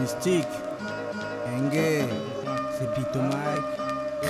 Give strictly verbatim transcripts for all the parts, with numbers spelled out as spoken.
Mystique, Engue, c'est Pito Mike,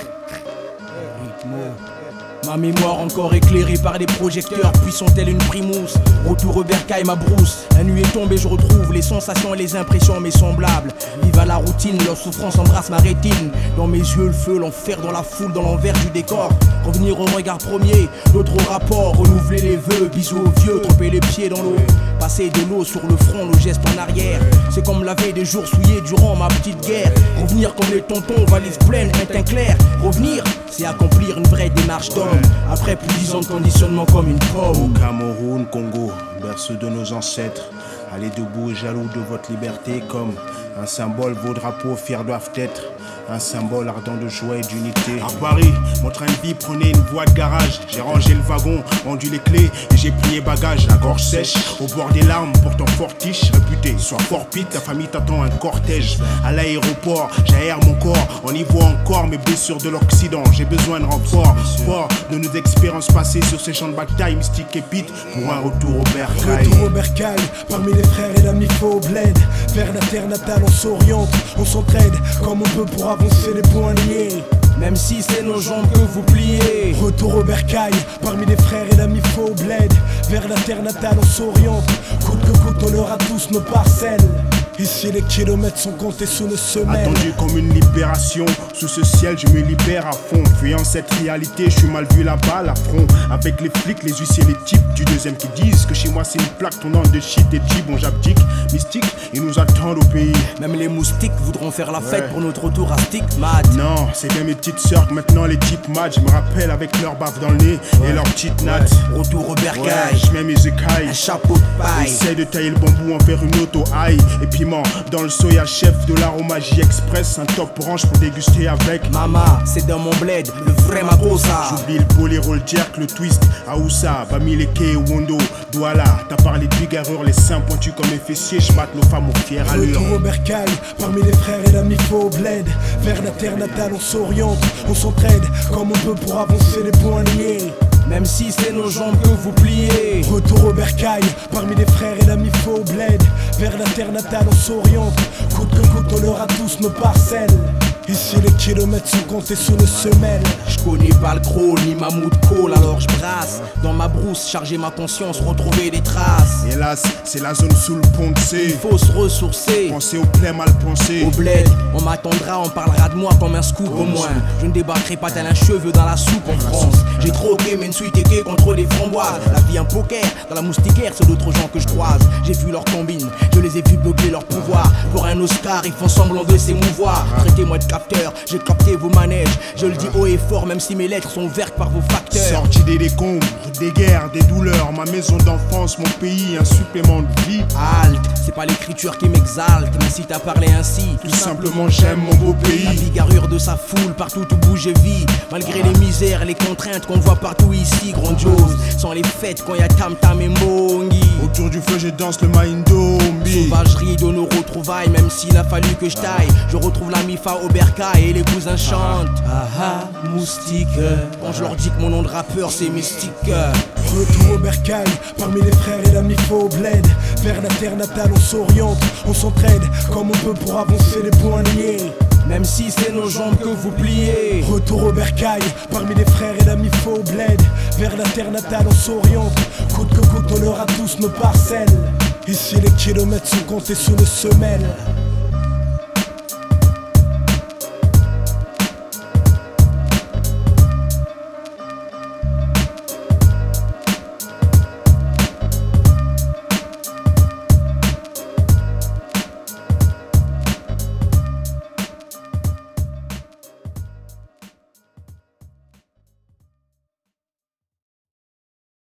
Ritmo. Ma mémoire encore éclairée par des projecteurs puissants telle une primousse. Retour au bercail, ma brousse. La nuit est tombée, je retrouve les sensations et les impressions mes semblables. Vive à la routine, leur souffrance embrasse ma rétine. Dans mes yeux le feu, l'enfer dans la foule, dans l'envers du décor. Revenir au regard premier, d'autres rapports. Renouveler les vœux, bisous aux vieux, tremper les pieds dans l'eau. Passer de l'eau sur le front, le geste en arrière. C'est comme laver des jours souillés durant ma petite guerre. Revenir comme les tontons, valise pleine, un teint clair. Revenir, c'est accomplir une vraie démarche d'homme. Après plus de dix ans de conditionnement comme une pomme. Au Cameroun, Congo, berceau de nos ancêtres. Allez debout et jaloux de votre liberté. Comme un symbole, vos drapeaux fiers doivent être. Un symbole ardent de joie et d'unité. À Paris, mon train de vie prenait une voie de garage. J'ai rangé le wagon, rendu les clés et j'ai plié bagages. La gorge sèche, au bord des larmes, pourtant fortiche, réputé. Sois fort pite, ta famille t'attend un cortège. À l'aéroport, j'aère mon corps. On y voit encore mes blessures de l'Occident. J'ai besoin de renfort, fort de nos expériences passées sur ces champs de bataille. Mystique et pite pour un retour au bercail. Retour au bercail, parmi les frères et l'amis faux au bled. Vers la terre natale, on s'oriente, on s'entraide comme on peut pour avancer les poings liés. Même si c'est nos jambes que vous pliez. Retour au bercail, parmi les frères et l'amis faux au bled. Vers la terre natale, on s'oriente, coûte que coûte, on aura tous nos parcelles. Ici les kilomètres sont comptés sous nos semelles. Attendu comme une libération, sous ce ciel je me libère à fond. Fuyant cette réalité, je suis mal vu là-bas, l'affront. Avec les flics, les huissiers, les types du deuxième qui disent que chez moi c'est une plaque tournante de shit et de bon j'abdique. Mystique, ils nous attendent au pays. Même les moustiques voudront faire la fête ouais. Pour notre retour à Stigmat. Non, c'est bien mes petites sœurs que maintenant les types mad. Je me rappelle avec leur baffe dans le nez ouais. Et leur petite natte ouais. Retour au bercail, ouais. Je mets mes écailles, un chapeau de paille. Essaye de tailler le bambou, en faire une auto aïe. Et puis dans le soya chef de l'aromagie express. Un top orange pour déguster avec Mama, c'est dans mon bled, le vrai Makosa. J'oublie le boléro, le jerk, le twist Aoussa, Bamileke, Wondo, Douala. T'as parlé de bigarrure, les seins pointus comme les fessiers. J'batte nos femmes aux fières allures. Retour au bercail, parmi les frères et l'amis faux au bled. Vers la terre natale on s'oriente, on s'entraide comme on peut pour avancer les poings liés. Même si c'est nos jambes que vous pliez. Retour au bercail, parmi les frères et l'amis faux au bled. Vers la terre natale on s'oriente, coûte que coûte on aura tous nos parcelles. Ici les kilomètres sont comptés sous nos semelles. Je connais pas le crawl ni ma mood call, alors je brasse. Dans ma brousse, charger ma conscience, retrouver des traces. Hélas, c'est la zone sous le pont de C. Il faut se ressourcer. Penser au plein mal pensé. Au bled, on m'attendra, on parlera de moi comme un scoop au moins. Je ne débarquerai pas tel un cheveu dans la soupe en France. J'ai troqué mais une suite équée contre des framboises. La vie un poker, dans la moustiquaire, c'est d'autres gens que je croise. J'ai vu leurs combines, je les ai vus beugler leur pouvoir. Pour un Oscar, ils font semblant de s'émouvoir. Traitez-moi de capteur, j'ai capté vos manèges. Je le dis haut et fort, même si mes lettres sont vertes par vos facteurs. Sorti des décombres, des guerres, des douleurs. Ma maison d'enfance, mon pays, un supplément de vie. Halte, c'est pas l'écriture qui m'exalte, mais si t'as parlé ainsi, tout simplement j'aime mon beau pays. La bigarrure de sa foule, partout où bouge et vit. Malgré les misères, les contraintes qu'on voit partout ici, grandiose. Sans les fêtes quand y'a tam tam et mongi. Autour du feu je danse le Maindombi. Sauvagerie de nos retrouvailles, même s'il a fallu que je taille. Je retrouve la Mifa au bercail et les cousins chantent. Ah ah, moustique. Quand je leur dis que mon nom de rappeur c'est Mystique. Retour au bercail, parmi les frères et l'amis faux au bled. Vers la terre natale on s'oriente, on s'entraide comme on peut pour avancer les poings liés. Même si c'est nos jambes que vous pliez. Retour au bercail, parmi les frères et l'amis faux au bled. Vers la terre natale on s'oriente, coûte que coûte on aura tous nos parcelles. Ici les kilomètres sont comptés sous nos semelles.